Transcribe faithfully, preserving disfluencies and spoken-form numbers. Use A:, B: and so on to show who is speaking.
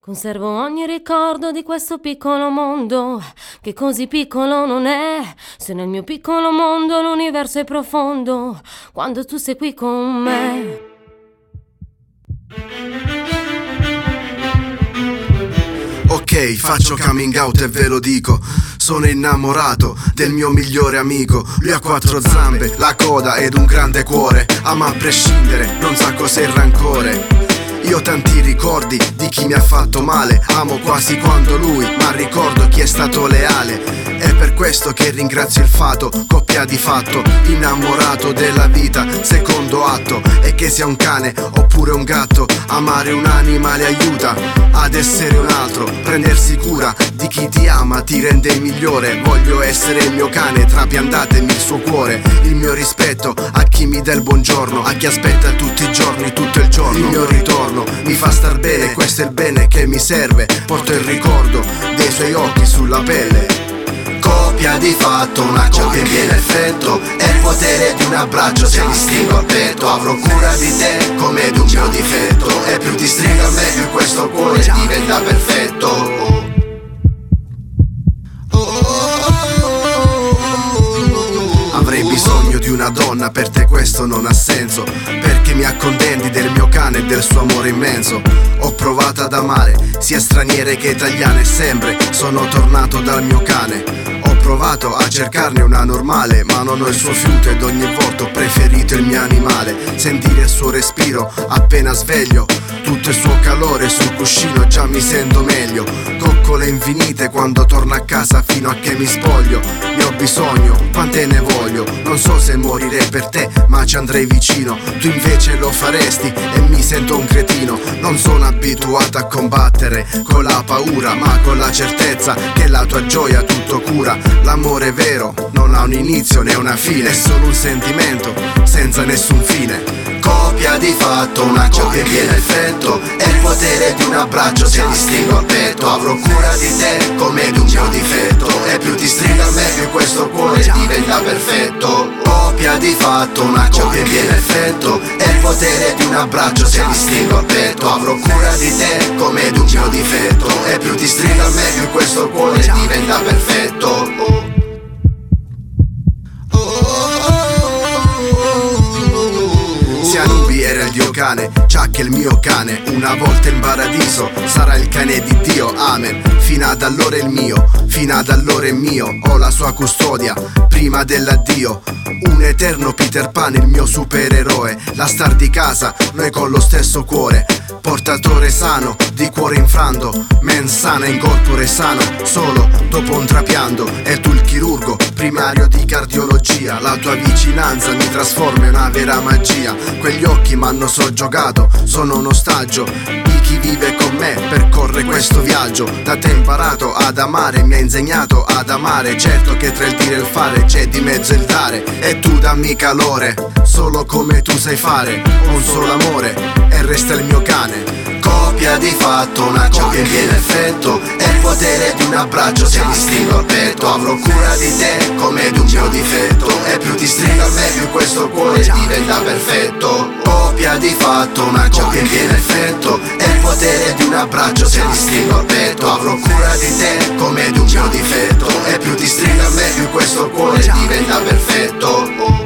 A: Conservo ogni ricordo di questo piccolo mondo, che così piccolo non è. Se nel mio piccolo mondo l'universo è profondo, quando tu sei qui con me.
B: Ok, faccio coming out e ve lo dico. Sono innamorato del mio migliore amico. Lui ha quattro zampe, la coda ed un grande cuore. Ama a prescindere, non sa cos'è il rancore. Io ho tanti ricordi di chi mi ha fatto male. Amo quasi quanto lui, ma ricordo chi è stato leale. È per questo che ringrazio il fato, coppia di fatto, innamorato della vita, secondo atto. E che sia un cane oppure un gatto, amare un animale aiuta ad essere un altro. Prendersi cura di chi ti ama ti rende migliore. Voglio essere il mio cane, trapiantatemi il suo cuore. Il mio rispetto a chi mi dà il buongiorno, a chi aspetta tutti i giorni, tutto il giorno. Il mio ritorno mi fa star bene, questo è il bene che mi serve. Porto il ricordo dei suoi occhi sulla pelle. Coppia di fatto, una coppia in pieno effetto. È il potere di un abbraccio se ti stringo al petto. Avrò cura di te come di un mio difetto. E più ti stringo a me più questo cuore diventa perfetto. Avrei bisogno di una donna, per te questo non ha senso, perché mi accontenti del mio cane e del suo amore immenso. Ho provato ad amare sia straniere che italiane, sempre sono tornato dal mio cane. Ho provato a cercarne una normale, ma non ho il suo fiuto ed ogni volta ho preferito il mio animale. Sentire il suo respiro appena sveglio, tutto il suo calore sul cuscino, già mi sento meglio. Coccole infinite quando torno a casa fino a che mi spoglio. Ne ho bisogno, quante ne voglio. Non so se morirei per te, ma ci andrei vicino. Tu invece lo faresti e mi sento un cretino. Non sono abituato a combattere con la paura, ma con la certezza che la tua gioia tutto cura. L'amore vero non ha un inizio né una fine, è solo un sentimento senza nessun fine. Coppia di fatto, una coppia in pieno effetto. È il potere di un abbraccio se ti stringo al petto. Avrò cura di te come di un mio difetto. E più ti stringo a me più questo cuore diventa perfetto. Coppia di fatto, una coppia in pieno effetto. È il potere di un abbraccio se ti stringo al petto. Avrò cura di te come di un mio difetto. E più ti stringo a me più questo cuore diventa perfetto. Era il dio cane, Chuck è il mio cane. Una volta in paradiso sarà il cane di Dio, amen. Fino ad allora è il mio, fino ad allora è mio. Ho la sua custodia prima dell'addio. Un eterno Peter Pan, il mio supereroe. La star di casa, noi con lo stesso cuore. Portatore sano, di cuore infrando. Mens sana in corpore sano, solo dopo un trapianto. E tu il chirurgo primario di cardiologia. La tua vicinanza mi trasforma in una vera magia. Quegli occhi m'hanno soggiogato, sono un ostaggio di chi vive con me, percorre questo viaggio. Da te imparato ad amare, mi ha insegnato ad amare. Certo che tra il dire e il fare c'è di mezzo il dare. E tu dammi calore, solo come tu sai fare. Ho un solo amore e resta il mio cane. Coppia di fatto, una coppia in pieno effetto. È il potere di un abbraccio se ti stringo al petto. Avrò cura di te come di un mio difetto. E più ti stringo a me più questo cuore diventa perfetto. Coppia di fatto, una coppia in pieno effetto. È il potere di un abbraccio se ti stringo al petto. Avrò cura di te come di un mio difetto. E più ti stringo a me più questo cuore diventa perfetto.